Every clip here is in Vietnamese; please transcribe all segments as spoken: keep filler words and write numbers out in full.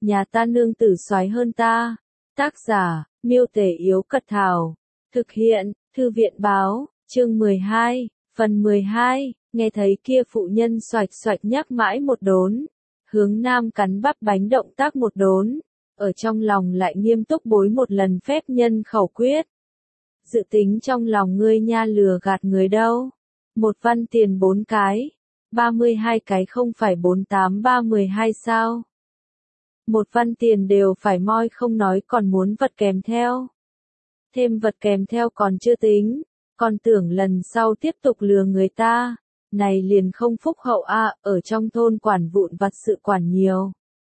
nhà ta nương tử soái hơn ta. Tác giả, Miêu Tể Yếu Cật Thảo. Thực hiện, Thư viện Báo, chương mười hai, phần mười hai, nghe thấy kia phụ nhân xoạch xoạch nhắc mãi một đốn. Hướng Nam cắn bắp bánh động tác một đốn, ở trong lòng lại nghiêm túc bối một lần phép nhân khẩu quyết. Dự tính trong lòng ngươi nha lừa gạt người đâu. Một văn tiền bốn cái, ba mươi hai cái không phải bốn tám ba mười hai sao. Một văn tiền đều phải moi không nói còn muốn vật kèm theo. Thêm vật kèm theo còn chưa tính, còn tưởng lần sau tiếp tục lừa người ta. Này liền không phúc hậu a, à, ở trong thôn quản vụn vặt sự quản nhiều.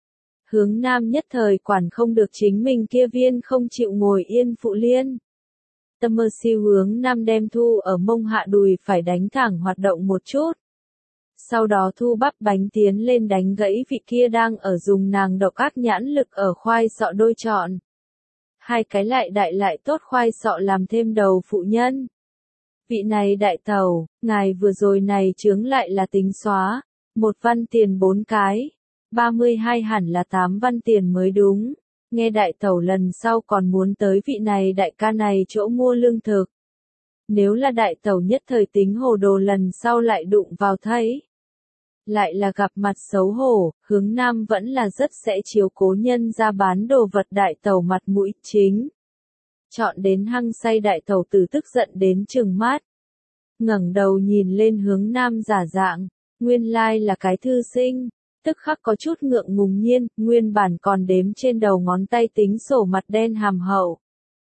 Hướng Nam nhất thời quản không được chính mình kia viên không chịu ngồi yên phụ liên. Tâm mơ siêu Hướng Nam đem thu ở mông hạ đùi phải đánh thẳng hoạt động một chút. Sau đó thu bắp bánh tiến lên đánh gãy vị kia đang ở dùng nàng độc ác nhãn lực ở khoai sọ đôi trọn. Hai cái lại đại lại tốt khoai sọ làm thêm đầu phụ nhân. Vị này đại tẩu, ngài vừa rồi này chướng lại là tính xóa, một văn tiền bốn cái, ba mươi hai hẳn là tám văn tiền mới đúng. Nghe đại tẩu lần sau còn muốn tới vị này đại ca này chỗ mua lương thực. Nếu là đại tẩu nhất thời tính hồ đồ lần sau lại đụng vào thấy. Lại là gặp mặt xấu hổ, Hướng Nam vẫn là rất sẽ chiếu cố nhân ra bán đồ vật đại tẩu mặt mũi chính. Chọn đến hăng say đại tẩu từ tức giận đến trừng mắt. Ngẩng đầu nhìn lên Hướng Nam giả dạng, nguyên lai là cái thư sinh, tức khắc có chút ngượng ngùng nhiên, nguyên bản còn đếm trên đầu ngón tay tính sổ mặt đen hàm hậu.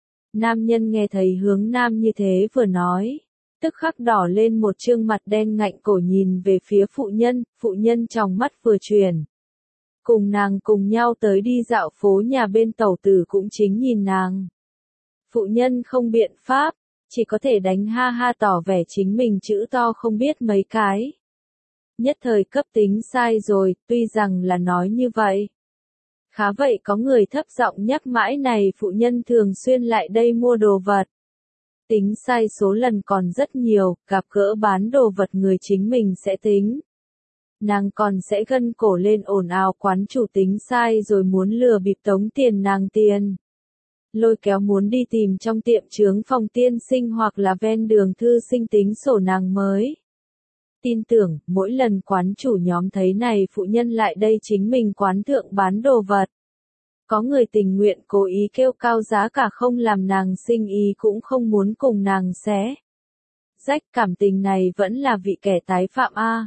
Nam nhân nghe thấy Hướng Nam như thế vừa nói, tức khắc đỏ lên một trương mặt đen ngạnh cổ nhìn về phía phụ nhân, phụ nhân trong mắt vừa chuyển. Cùng nàng cùng nhau tới đi dạo phố nhà bên tẩu tử cũng chính nhìn nàng. Phụ nhân không biện pháp, chỉ có thể đánh ha ha tỏ vẻ chính mình chữ to không biết mấy cái. Nhất thời cấp tính sai rồi, tuy rằng là nói như vậy. Khá vậy có người thấp giọng nhắc mãi này phụ nhân thường xuyên lại đây mua đồ vật. Tính sai số lần còn rất nhiều, gặp gỡ bán đồ vật người chính mình sẽ tính. Nàng còn sẽ gân cổ lên ồn ào quán chủ tính sai rồi muốn lừa bịp tống tiền nàng tiền. Lôi kéo muốn đi tìm trong tiệm chướng phòng tiên sinh hoặc là ven đường thư sinh tính sổ nàng mới. Tin tưởng, mỗi lần quán chủ nhóm thấy này phụ nhân lại đây chính mình quán thượng bán đồ vật. Có người tình nguyện cố ý kêu cao giá cả không làm nàng sinh ý cũng không muốn cùng nàng xé. Rách cảm tình này vẫn là vị kẻ tái phạm a.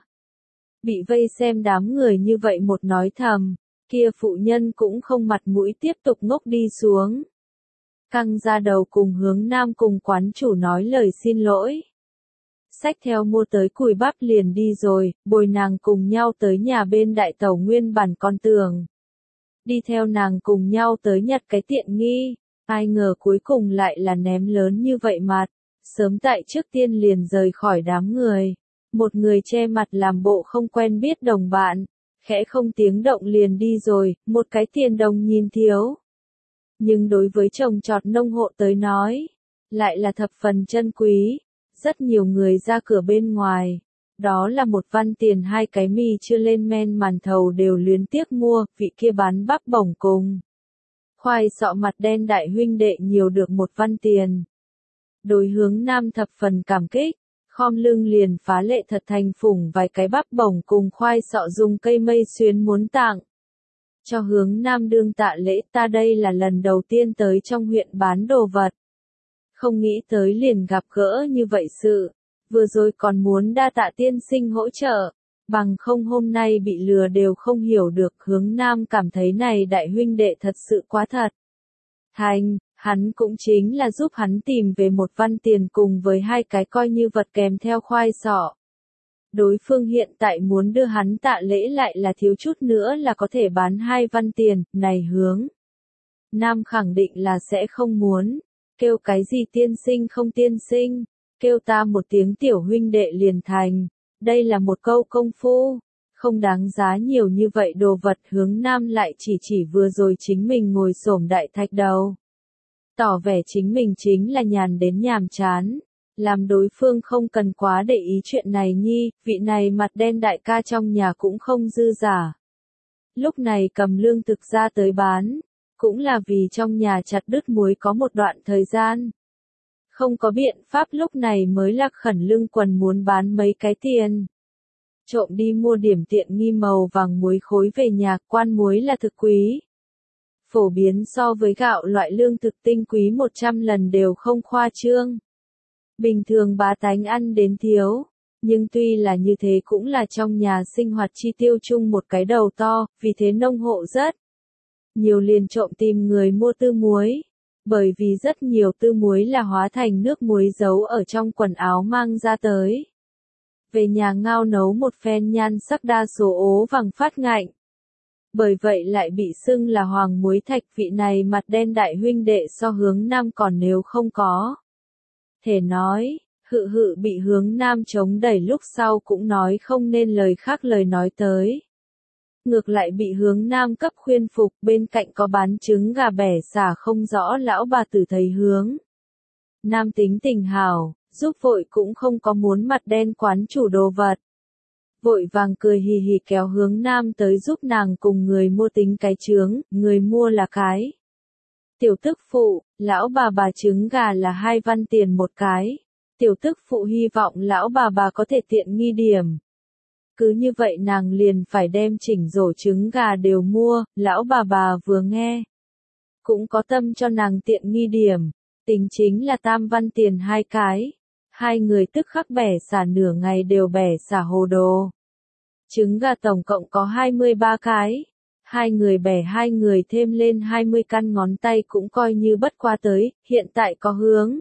Bị vây xem đám người như vậy một nói thầm, kia phụ nhân cũng không mặt mũi tiếp tục ngốc đi xuống. Căng ra đầu cùng Hướng Nam cùng quán chủ nói lời xin lỗi. Xách theo mua tới cùi bắp liền đi rồi, bồi nàng cùng nhau tới nhà bên đại tẩu nguyên bản con tường. Đi theo nàng cùng nhau tới nhặt cái tiện nghi, ai ngờ cuối cùng lại là ném lớn như vậy mặt, sớm tại trước tiên liền rời khỏi đám người. Một người che mặt làm bộ không quen biết đồng bạn, khẽ không tiếng động liền đi rồi, một cái tiền đồng nhìn thiếu. Nhưng đối với trồng trọt nông hộ tới nói, lại là thập phần chân quý. Rất nhiều người ra cửa bên ngoài, đó là một văn tiền hai cái mì chưa lên men màn thầu đều luyến tiếc mua, vị kia bán bắp bổng cùng. Khoai sọ mặt đen đại huynh đệ nhiều được một văn tiền. Đối Hướng Nam thập phần cảm kích, khom lưng liền phá lệ thật thành phủng vài cái bắp bổng cùng khoai sọ dùng cây mây xuyến muốn tặng. Cho Hướng Nam đương tạ lễ, ta đây là lần đầu tiên tới trong huyện bán đồ vật. Không nghĩ tới liền gặp gỡ như vậy sự, vừa rồi còn muốn đa tạ tiên sinh hỗ trợ, bằng không hôm nay bị lừa đều không hiểu được. Hướng Nam cảm thấy này đại huynh đệ thật sự quá thật. Thành, hắn cũng chính là giúp hắn tìm về một văn tiền cùng với hai cái coi như vật kèm theo khoai sọ. Đối phương hiện tại muốn đưa hắn tạ lễ lại là thiếu chút nữa là có thể bán hai văn tiền, này Hướng Nam khẳng định là sẽ không muốn. Kêu cái gì tiên sinh không tiên sinh, kêu ta một tiếng tiểu huynh đệ liền thành, đây là một câu công phu, không đáng giá nhiều như vậy đồ vật. Hướng Nam lại chỉ chỉ vừa rồi chính mình ngồi xổm đại thạch đầu. Tỏ vẻ chính mình chính là nhàn đến nhàm chán, làm đối phương không cần quá để ý chuyện này nhi, vị này mặt đen đại ca trong nhà cũng không dư giả. lúc này cầm lương thực ra tới bán, cũng là vì trong nhà chặt đứt muối có một đoạn thời gian. Không có biện pháp lúc này mới lạc khẩn lương quần muốn bán mấy cái tiền. Trộm đi mua điểm tiện nghi màu vàng muối khối về nhà, quan muối là thực quý. Phổ biến so với gạo loại lương thực tinh quý một trăm lần đều không khoa trương. Bình thường bá tánh ăn đến thiếu, nhưng tuy là như thế cũng là trong nhà sinh hoạt chi tiêu chung một cái đầu to, vì thế nông hộ rất nhiều liền trộm tìm người mua tư muối. Bởi vì rất nhiều tư muối là hóa thành nước muối giấu ở trong quần áo mang ra tới. Về nhà ngao nấu một phen nhan sắc đa số ố vàng phát ngạnh. Bởi vậy lại bị xưng là hoàng muối thạch, vị này mặt đen đại huynh đệ so Hướng Nam còn nếu không có thể nói, hự hự bị Hướng Nam chống đẩy lúc sau cũng nói không nên lời khác lời nói tới. Ngược lại bị Hướng Nam cấp khuyên phục, bên cạnh có bán trứng gà bẻ xả không rõ lão bà tử thấy Hướng Nam tính tình hào, giúp vội cũng không có muốn mặt đen quán chủ đồ vật. Vội vàng cười hì hì kéo Hướng Nam tới giúp nàng cùng người mua tính cái chướng, người mua là cái tiểu tức phụ, lão bà bà trứng gà là hai văn tiền một cái. Tiểu tức phụ hy vọng lão bà bà có thể tiện nghi điểm. Cứ như vậy nàng liền phải đem chỉnh rổ trứng gà đều mua, lão bà bà vừa nghe. Cũng có tâm cho nàng tiện nghi điểm, tính chính là tam văn tiền hai cái. Hai người tức khắc bẻ xả nửa ngày đều bẻ xả hồ đồ. Trứng gà tổng cộng có hai mươi ba cái. Hai người bẻ hai người thêm lên hai mươi căn ngón tay cũng coi như bất qua tới, hiện tại có Hướng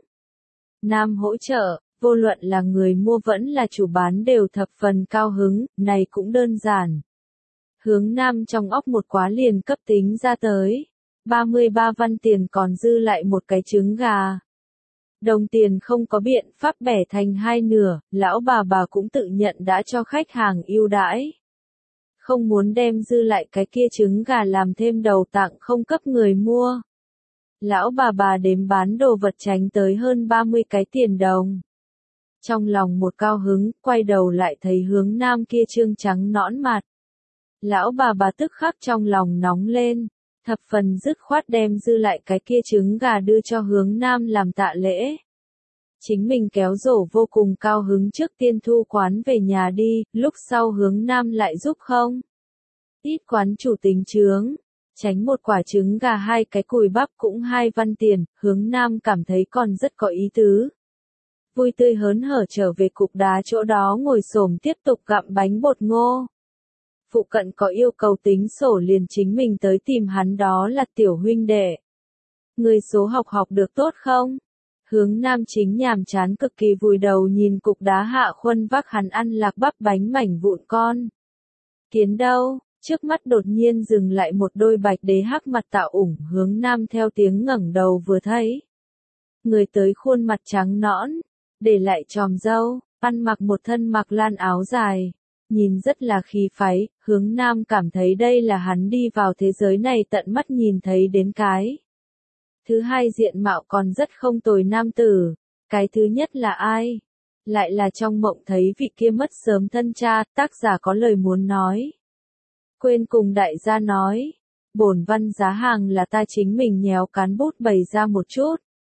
Nam hỗ trợ, vô luận là người mua vẫn là chủ bán đều thập phần cao hứng, này cũng đơn giản. Hướng Nam trong óc một quá liền cấp tính ra tới. ba mươi ba văn tiền còn dư lại một cái trứng gà. Đồng tiền không có biện pháp bẻ thành hai nửa, lão bà bà cũng tự nhận đã cho khách hàng ưu đãi. Không muốn đem dư lại cái kia trứng gà làm thêm đầu tặng không cấp người mua. Lão bà bà đếm bán đồ vật tránh tới hơn ba mươi cái tiền đồng. Trong lòng một cao hứng, quay đầu lại thấy Hướng Nam kia trương trắng nõn mặt. Lão bà bà tức khắc trong lòng nóng lên, thập phần dứt khoát đem dư lại cái kia trứng gà đưa cho Hướng Nam làm tạ lễ. Chính mình kéo rổ vô cùng cao hứng trước tiên thu quán về nhà đi, lúc sau Hướng Nam lại giúp không? Ít quán chủ tính chướng, tránh một quả trứng gà hai cái cùi bắp cũng hai văn tiền, Hướng Nam cảm thấy còn rất có ý tứ. Vui tươi hớn hở trở về cục đá chỗ đó ngồi xổm tiếp tục gặm bánh bột ngô. Phụ cận có yêu cầu tính sổ liền chính mình tới tìm hắn, đó là tiểu huynh đệ. Người số học học được tốt không? Hướng Nam chính nhàm chán cực kỳ vùi đầu nhìn cục đá hạ khuân vác hắn ăn lạc bắp bánh mảnh vụn con. Kiến đâu, trước mắt đột nhiên dừng lại một đôi bạch đế hắc mặt tạo ủng, Hướng Nam theo tiếng ngẩng đầu vừa thấy. Người tới khuôn mặt trắng nõn, để lại chòm râu, ăn mặc một thân mặc lan áo dài. Nhìn rất là khí phái, Hướng Nam cảm thấy đây là hắn đi vào thế giới này tận mắt nhìn thấy đến cái. Thứ hai diện mạo còn rất không tồi nam tử. Cái thứ nhất là ai? Lại là trong mộng thấy vị kia mất sớm thân cha, tác giả có lời muốn nói. Quên cùng đại gia nói. Bổn văn giá hàng là ta chính mình nhéo cán bút bày ra một chút.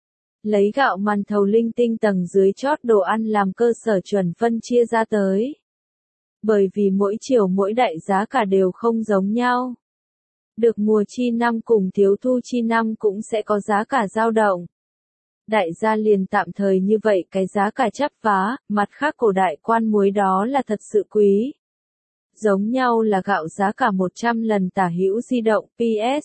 Lấy gạo màn thầu linh tinh tầng dưới chót đồ ăn làm cơ sở chuẩn phân chia ra tới. Bởi vì mỗi chiều mỗi đại giá cả đều không giống nhau. Được mùa chi năm cùng thiếu thu chi năm cũng sẽ có giá cả dao động. Đại gia liền tạm thời như vậy cái giá cả chắp vá, mặt khác cổ đại quan muối đó là thật sự quý. Giống nhau là gạo giá cả một trăm lần tả hữu di động, pê ét.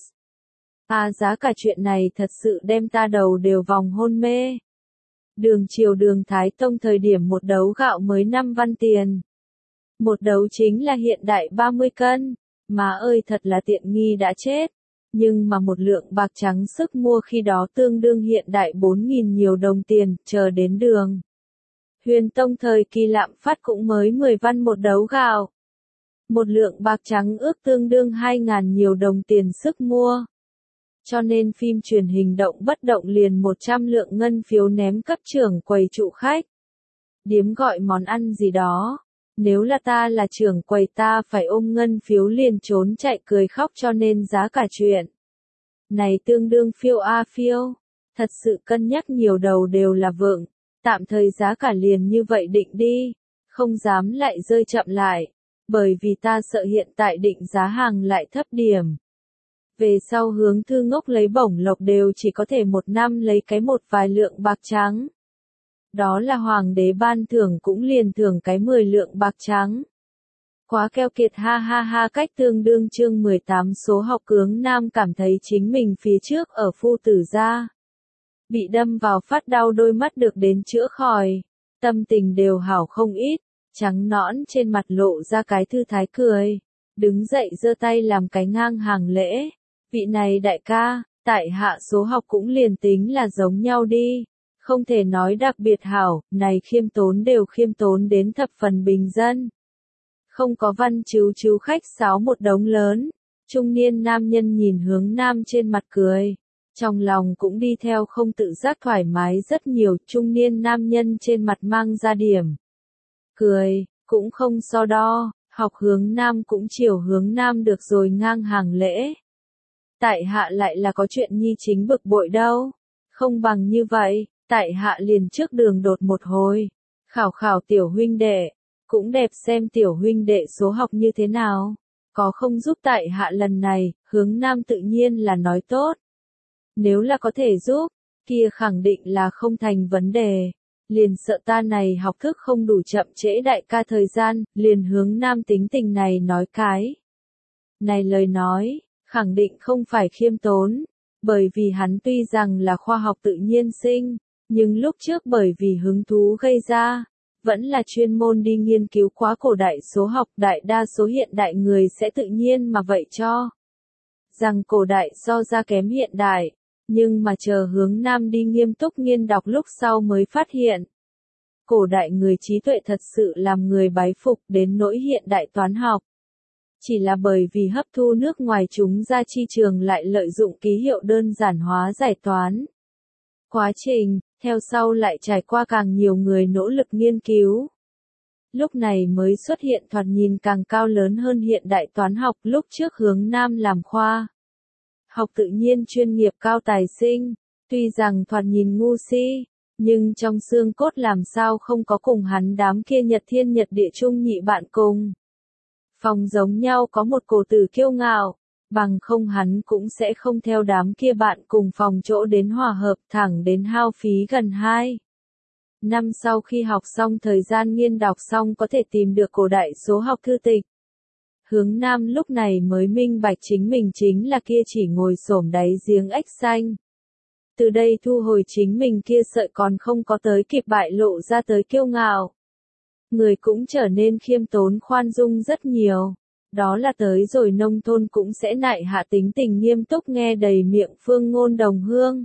À giá cả chuyện này thật sự đem ta đầu đều vòng hôn mê. Đường triều đường Thái Tông thời điểm một đấu gạo mới năm văn tiền. Một đấu chính là hiện đại ba mươi cân. Má ơi thật là tiện nghi đã chết. Nhưng mà một lượng bạc trắng sức mua khi đó tương đương hiện đại bốn nghìn nhiều đồng tiền, chờ đến đường. Huyền Tông thời kỳ lạm phát cũng mới mười văn một đấu gạo. Một lượng bạc trắng ước tương đương hai ngàn nhiều đồng tiền sức mua. Cho nên phim truyền hình động bất động liền một trăm lượng ngân phiếu ném cấp trưởng quầy trụ khách. Điếm gọi món ăn gì đó. Nếu là ta là trưởng quầy ta phải ôm ngân phiếu liền trốn chạy cười khóc cho nên giá cả chuyện. Này tương đương phiêu a phiêu. Thật sự cân nhắc nhiều đầu đều là vượng. Tạm thời giá cả liền như vậy định đi. Không dám lại rơi chậm lại. Bởi vì ta sợ hiện tại định giá hàng lại thấp điểm. Về sau hướng thư ngốc lấy bổng lộc đều chỉ có thể một năm lấy cái một vài lượng bạc trắng. Đó là hoàng đế ban thưởng cũng liền thưởng cái mười lượng bạc trắng. Quá keo kiệt ha ha ha cách tương đương chương mười tám số học Hướng Nam cảm thấy chính mình phía trước ở phu tử gia. Bị đâm vào phát đau đôi mắt được đến chữa khỏi. Tâm tình đều hảo không ít, trắng nõn trên mặt lộ ra cái thư thái cười. Đứng dậy giơ tay làm cái ngang hàng lễ. Vị này đại ca, tại hạ số học cũng liền tính là giống nhau đi. Không thể nói đặc biệt hảo, này khiêm tốn đều khiêm tốn đến thập phần bình dân. Không có văn chiếu chiếu khách sáo một đống lớn. Trung niên nam nhân nhìn Hướng Nam trên mặt cười. Trong lòng cũng đi theo không tự giác thoải mái rất nhiều. Trung niên nam nhân trên mặt mang ra điểm. Cười, cũng không so đo. Học Hướng Nam cũng chiều Hướng Nam được rồi ngang hàng lễ. Tại hạ lại là có chuyện nhi chính bực bội đâu. Không bằng như vậy, tại hạ liền trước đường đột một hồi. Khảo khảo tiểu huynh đệ. Cũng đẹp xem tiểu huynh đệ số học như thế nào. Có không giúp tại hạ lần này, Hướng Nam tự nhiên là nói tốt. Nếu là có thể giúp, kia khẳng định là không thành vấn đề. Liền sợ ta này học thức không đủ chậm trễ đại ca thời gian, liền Hướng Nam tính tình này nói cái. Này lời nói, khẳng định không phải khiêm tốn, bởi vì hắn tuy rằng là khoa học tự nhiên sinh, nhưng lúc trước bởi vì hứng thú gây ra, vẫn là chuyên môn đi nghiên cứu quá cổ đại số học, đại đa số hiện đại người sẽ tự nhiên mà vậy cho rằng cổ đại so ra kém hiện đại, nhưng mà chờ Hướng Nam đi nghiêm túc nghiên đọc lúc sau mới phát hiện. Cổ đại người trí tuệ thật sự làm người bái phục đến nỗi hiện đại toán học. Chỉ là bởi vì hấp thu nước ngoài chúng ra chi trường lại lợi dụng ký hiệu đơn giản hóa giải toán. Quá trình, theo sau lại trải qua càng nhiều người nỗ lực nghiên cứu. Lúc này mới xuất hiện thoạt nhìn càng cao lớn hơn hiện đại toán học lúc trước Hướng Nam làm khoa. Học tự nhiên chuyên nghiệp cao tài sinh, tuy rằng thoạt nhìn ngu si, nhưng trong xương cốt làm sao không có cùng hắn đám kia nhật thiên nhật địa chung nhị bạn cùng. Phòng giống nhau có một cổ tử kiêu ngạo, bằng không hắn cũng sẽ không theo đám kia bạn cùng phòng chỗ đến hòa hợp thẳng đến hao phí gần hai năm sau khi học xong thời gian nghiên đọc xong có thể tìm được cổ đại số học thư tịch. Hướng Nam lúc này mới minh bạch chính mình chính là kia chỉ ngồi xổm đáy giếng ếch xanh. Từ đây thu hồi chính mình kia sợi còn không có tới kịp bại lộ ra tới kiêu ngạo. Người cũng trở nên khiêm tốn khoan dung rất nhiều. Đó là tới rồi nông thôn cũng sẽ nại hạ tính tình nghiêm túc nghe đầy miệng phương ngôn đồng hương.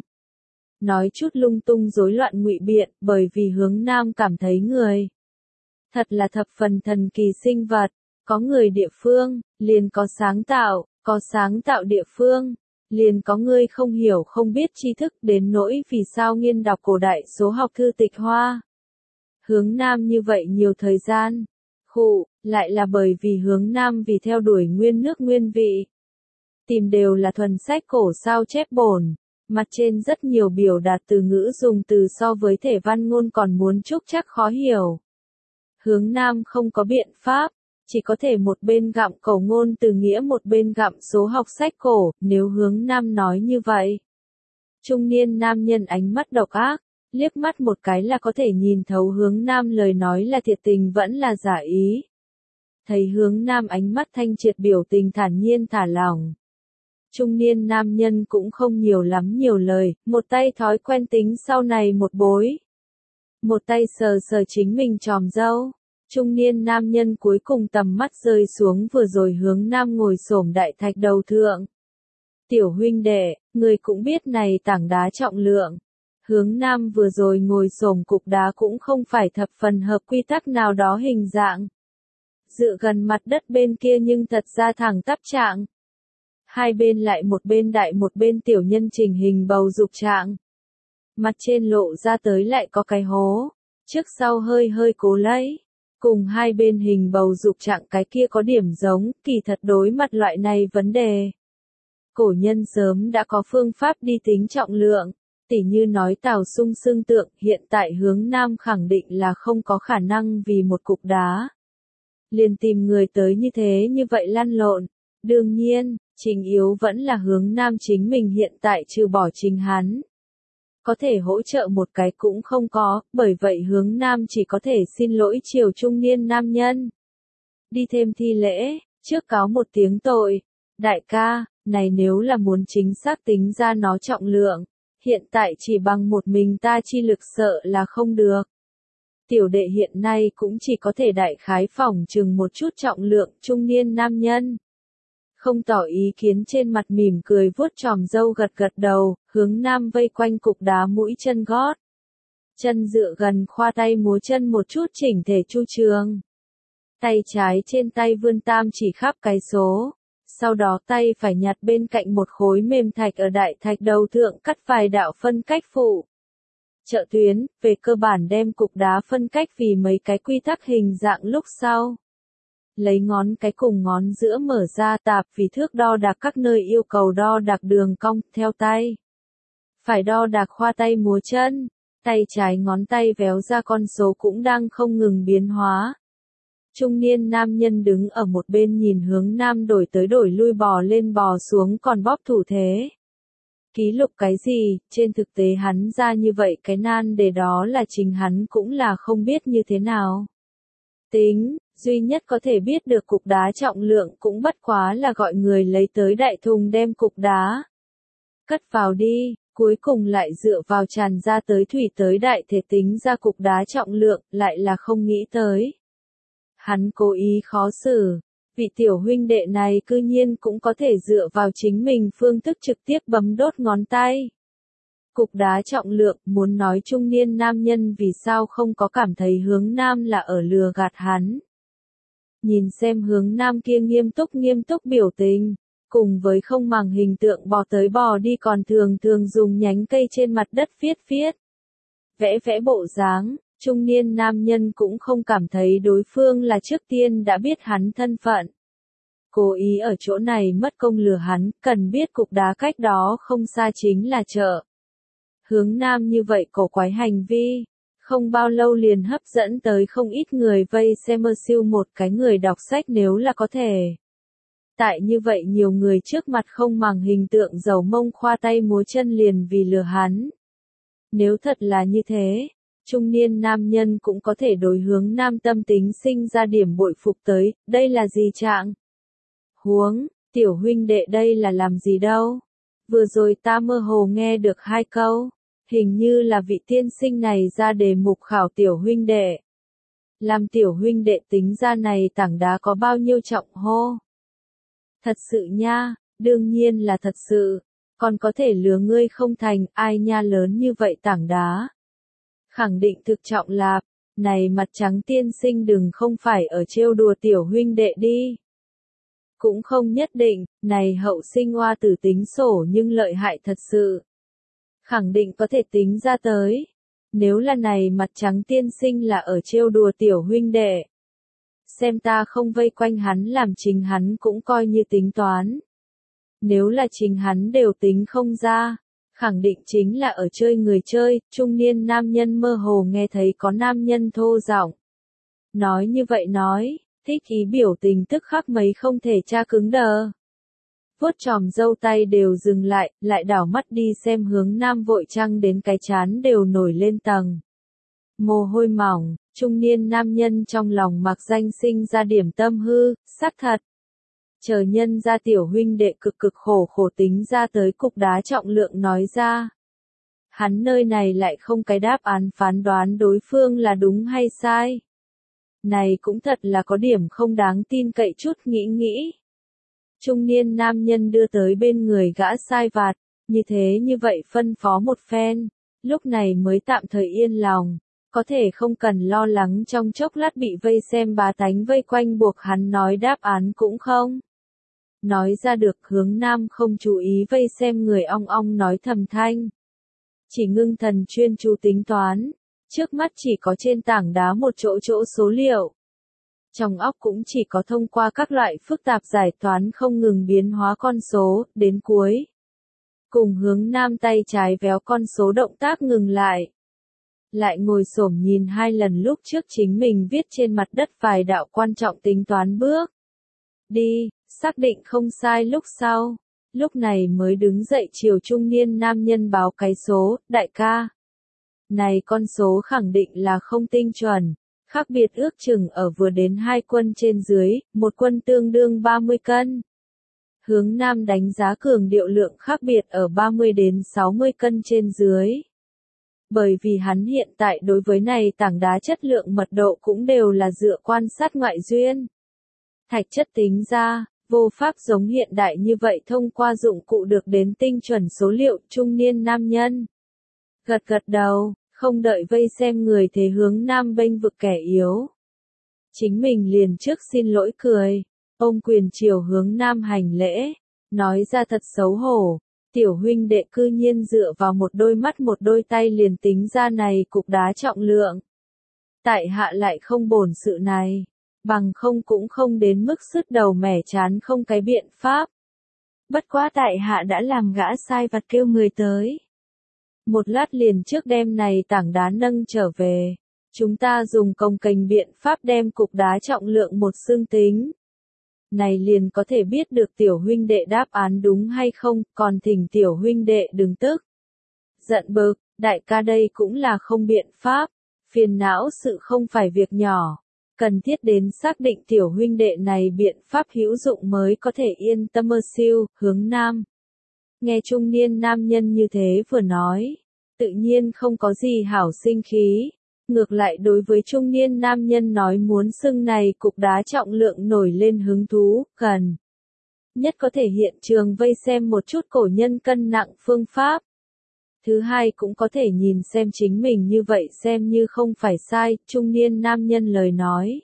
Nói chút lung tung rối loạn ngụy biện bởi vì Hướng Nam cảm thấy người. Thật là thập phần thần kỳ sinh vật, có người địa phương, liền có sáng tạo, có sáng tạo địa phương, liền có người không hiểu không biết tri thức đến nỗi vì sao nghiên đọc cổ đại số học thư tịch hoa. Hướng Nam như vậy nhiều thời gian. Khụ, lại là bởi vì Hướng Nam vì theo đuổi nguyên nước nguyên vị. Tìm đều là thuần sách cổ sao chép bổn, mặt trên rất nhiều biểu đạt từ ngữ dùng từ so với thể văn ngôn còn muốn trúc chắc khó hiểu. Hướng Nam không có biện pháp, chỉ có thể một bên gặm cổ ngôn từ nghĩa một bên gặm số học sách cổ, nếu Hướng Nam nói như vậy. Trung niên nam nhân ánh mắt độc ác, liếc mắt một cái là có thể nhìn thấu Hướng Nam lời nói là thiệt tình vẫn là giả ý. Thấy Hướng Nam ánh mắt thanh triệt biểu tình thản nhiên thả lỏng. Trung niên nam nhân cũng không nhiều lắm nhiều lời, một tay thói quen tính sau này một bối. Một tay sờ sờ chính mình tròm râu. Trung niên nam nhân cuối cùng tầm mắt rơi xuống vừa rồi Hướng Nam ngồi xổm đại thạch đầu thượng. Tiểu huynh đệ, người cũng biết này tảng đá trọng lượng. Hướng Nam vừa rồi ngồi xổm cục đá cũng không phải thập phần hợp quy tắc nào đó hình dạng. Dựa gần mặt đất bên kia nhưng thật ra thẳng tắp trạng. Hai bên lại một bên đại một bên tiểu nhân trình hình bầu dục trạng. Mặt trên lộ ra tới lại có cái hố, trước sau hơi hơi cố lấy. Cùng hai bên hình bầu dục trạng cái kia có điểm giống, kỳ thật đối mặt loại này vấn đề. Cổ nhân sớm đã có phương pháp đi tính trọng lượng, tỉ như nói Tào Sung xưng tượng, hiện tại hướng Nam khẳng định là không có khả năng vì một cục đá. Liền tìm người tới như thế như vậy lăn lộn. Đương nhiên, chính yếu vẫn là hướng Nam chính mình hiện tại trừ bỏ chính hắn. Có thể hỗ trợ một cái cũng không có, bởi vậy hướng Nam chỉ có thể xin lỗi triều trung niên nam nhân. Đi thêm thi lễ, trước cáo một tiếng tội. Đại ca, này nếu là muốn chính xác tính ra nó trọng lượng, hiện tại chỉ bằng một mình ta chi lực sợ là không được. Tiểu đệ hiện nay cũng chỉ có thể đại khái phỏng chừng một chút trọng lượng trung niên nam nhân. Không tỏ ý kiến trên mặt mỉm cười vuốt tròm râu gật gật đầu, hướng Nam vây quanh cục đá mũi chân gót. Chân dựa gần khoa tay múa chân một chút chỉnh thể chu trường. Tay trái trên tay vươn tam chỉ khắp cái số. Sau đó tay phải nhặt bên cạnh một khối mềm thạch ở đại thạch đầu thượng cắt vài đạo phân cách phụ. Trợ tuyến, về cơ bản đem cục đá phân cách vì mấy cái quy tắc hình dạng lúc sau. Lấy ngón cái cùng ngón giữa mở ra tạp vì thước đo đạc các nơi yêu cầu đo đạc đường cong, theo tay. Phải đo đạc khoa tay múa chân, tay trái ngón tay véo ra con số cũng đang không ngừng biến hóa. Trung niên nam nhân đứng ở một bên nhìn hướng Nam đổi tới đổi lui bò lên bò xuống còn bóp thủ thế. Ký lục cái gì, trên thực tế hắn ra như vậy cái nan để đó là chính hắn cũng là không biết như thế nào. Tính, duy nhất có thể biết được cục đá trọng lượng cũng bất quá là gọi người lấy tới đại thùng đem cục đá. Cất vào đi, cuối cùng lại dựa vào tràn ra tới thủy tới đại thể tính ra cục đá trọng lượng, lại là không nghĩ tới. Hắn cố ý khó xử, vị tiểu huynh đệ này cư nhiên cũng có thể dựa vào chính mình phương thức trực tiếp bấm đốt ngón tay. Cục đá trọng lượng, muốn nói trung niên nam nhân vì sao không có cảm thấy hướng Nam là ở lừa gạt hắn. Nhìn xem hướng Nam kia nghiêm túc nghiêm túc biểu tình, cùng với không màng hình tượng bò tới bò đi còn thường thường dùng nhánh cây trên mặt đất viết viết. Vẽ vẽ bộ dáng, trung niên nam nhân cũng không cảm thấy đối phương là trước tiên đã biết hắn thân phận. Cố ý ở chỗ này mất công lừa hắn, cần biết cục đá cách đó không xa chính là chợ. Hướng Nam như vậy cổ quái hành vi, không bao lâu liền hấp dẫn tới không ít người vây xem mơ siêu một cái người đọc sách nếu là có thể. Tại như vậy nhiều người trước mặt không màng hình tượng dầu mông khoa tay múa chân liền vì lừa hắn. Nếu thật là như thế, trung niên nam nhân cũng có thể đối hướng Nam tâm tính sinh ra điểm bội phục tới, đây là gì trạng? Huống, tiểu huynh đệ đây là làm gì đâu? Vừa rồi ta mơ hồ nghe được hai câu, hình như là vị tiên sinh này ra đề mục khảo tiểu huynh đệ. Làm tiểu huynh đệ tính ra này tảng đá có bao nhiêu trọng hô? Thật sự nha, đương nhiên là thật sự, còn có thể lừa ngươi không thành, ai nha lớn như vậy tảng đá. Khẳng định thực trọng lạp, này mặt trắng tiên sinh đừng không phải ở trêu đùa tiểu huynh đệ đi. Cũng không nhất định, này hậu sinh oa tử tính sổ nhưng lợi hại thật sự. Khẳng định có thể tính ra tới. Nếu là này mặt trắng tiên sinh là ở trêu đùa tiểu huynh đệ. Xem ta không vây quanh hắn làm chính hắn cũng coi như tính toán. Nếu là chính hắn đều tính không ra, khẳng định chính là ở chơi người chơi, trung niên nam nhân mơ hồ nghe thấy có nam nhân thô giọng. Nói như vậy nói, thích ý biểu tình tức khắc mấy không thể tra cứng đờ. Vuốt tròm râu tay đều dừng lại, lại đảo mắt đi xem hướng Nam vội trăng đến cái chán đều nổi lên tầng. Mồ hôi mỏng, trung niên nam nhân trong lòng mặc danh sinh ra điểm tâm hư, xác thật. Chờ nhân ra tiểu huynh đệ cực cực khổ khổ tính ra tới cục đá trọng lượng nói ra. Hắn nơi này lại không cái đáp án phán đoán đối phương là đúng hay sai. Này cũng thật là có điểm không đáng tin cậy chút nghĩ nghĩ. Trung niên nam nhân đưa tới bên người gã sai vặt, như thế như vậy phân phó một phen, lúc này mới tạm thời yên lòng, có thể không cần lo lắng trong chốc lát bị vây xem bá tánh vây quanh buộc hắn nói đáp án cũng không. Nói ra được hướng Nam không chú ý vây xem người ong ong nói thầm thanh. Chỉ ngưng thần chuyên chú tính toán, trước mắt chỉ có trên tảng đá một chỗ chỗ số liệu, Trong óc cũng chỉ có thông qua các loại phức tạp giải toán không ngừng biến hóa con số, đến cuối. Cùng hướng nam tay trái véo con số động tác ngừng lại. Lại ngồi xổm nhìn hai lần lúc trước chính mình viết trên mặt đất vài đạo quan trọng tính toán bước. Đi, xác định không sai lúc sau. Lúc này mới đứng dậy chiều trung niên nam nhân báo cái số, đại ca. Này con số khẳng định là không tinh chuẩn, khác biệt ước chừng ở vừa đến hai quân trên dưới, một quân tương đương ba mươi cân. Hướng nam đánh giá cường điệu lượng khác biệt ở ba mươi đến sáu mươi cân trên dưới. Bởi vì hắn hiện tại đối với này tảng đá chất lượng mật độ cũng đều là dựa quan sát ngoại duyên. Thạch chất tính ra, vô pháp giống hiện đại như vậy thông qua dụng cụ được đến tinh chuẩn số liệu trung niên nam nhân. Gật gật đầu, không đợi vây xem người thế hướng nam bênh vực kẻ yếu. Chính mình liền trước xin lỗi cười, ôm quyền chiều hướng nam hành lễ, nói ra thật xấu hổ. Tiểu huynh đệ cư nhiên dựa vào một đôi mắt một đôi tay liền tính ra này cục đá trọng lượng. Tại hạ lại không bổn sự này, bằng không cũng không đến mức sứt đầu mẻ chán không cái biện pháp. Bất quá tại hạ đã làm gã sai vặt kêu người tới. Một lát liền trước đêm này tảng đá nâng trở về, chúng ta dùng công kềnh biện pháp đem cục đá trọng lượng một xương tính. Này liền có thể biết được tiểu huynh đệ đáp án đúng hay không, còn thỉnh tiểu huynh đệ đừng tức. Giận bực, đại ca đây cũng là không biện pháp, phiền não sự không phải việc nhỏ, cần thiết đến xác định tiểu huynh đệ này biện pháp hữu dụng mới có thể yên tâm mơ siêu, hướng nam. Nghe trung niên nam nhân như thế vừa nói, tự nhiên không có gì hảo sinh khí. Ngược lại đối với trung niên nam nhân nói muốn xưng này cục đá trọng lượng nổi lên hứng thú, cần. Nhất có thể hiện trường vây xem một chút cổ nhân cân nặng phương pháp. Thứ hai cũng có thể nhìn xem chính mình như vậy xem như không phải sai, trung niên nam nhân lời nói.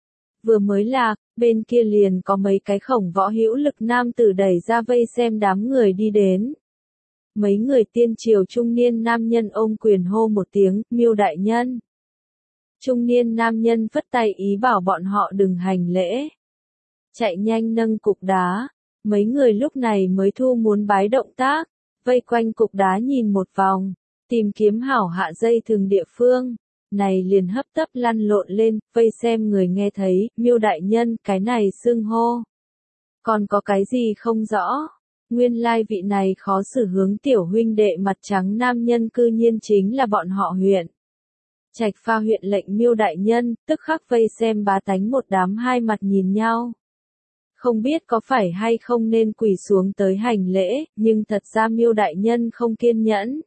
Vừa mới lạc, bên kia liền có mấy cái khổng võ hữu lực nam tử đẩy ra vây xem đám người đi đến. Mấy người tiên triều trung niên nam nhân ôm quyền hô một tiếng, Miêu đại nhân. Trung niên nam nhân phất tay ý bảo bọn họ đừng hành lễ. Chạy nhanh nâng cục đá, mấy người lúc này mới thu muốn bái động tác, vây quanh cục đá nhìn một vòng, tìm kiếm hảo hạ dây thường địa phương, này liền hấp tấp lăn lộn lên, vây xem người nghe thấy, Miêu đại nhân, cái này xưng hô. Còn có cái gì không rõ? Nguyên lai vị này khó xử hướng tiểu huynh đệ mặt trắng nam nhân cư nhiên chính là bọn họ huyện. Trạch Pha huyện lệnh Miêu đại nhân, tức khắc vây xem bá tánh một đám hai mặt nhìn nhau. Không biết có phải hay không nên quỳ xuống tới hành lễ, nhưng thật ra Miêu đại nhân không kiên nhẫn.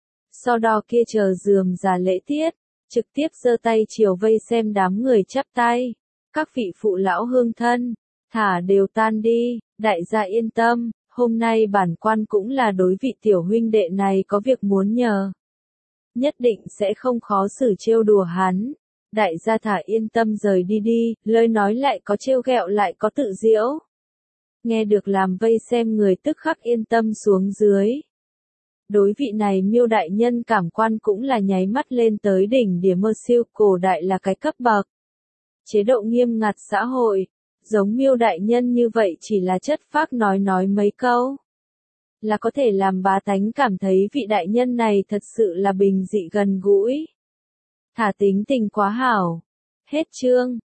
Sau đó kia chờ dườm già lễ tiết, trực tiếp giơ tay chiều vây xem đám người chắp tay. Các vị phụ lão hương thân, thả đều tan đi, đại gia yên tâm, hôm nay bản quan cũng là đối vị tiểu huynh đệ này có việc muốn nhờ. Nhất định sẽ không khó xử trêu đùa hắn. Đại gia thả yên tâm rời đi đi, lời nói lại có trêu ghẹo lại có tự giễu. Nghe được làm vây xem người tức khắc yên tâm xuống dưới. Đối vị này Miêu đại nhân cảm quan cũng là nháy mắt lên tới đỉnh điểm mơ siêu, cổ đại là cái cấp bậc. Chế độ nghiêm ngặt xã hội, giống Miêu đại nhân như vậy chỉ là chất phác nói nói mấy câu. Là có thể làm bá tánh cảm thấy vị đại nhân này thật sự là bình dị gần gũi. Thả tính tình quá hảo. Hết chương.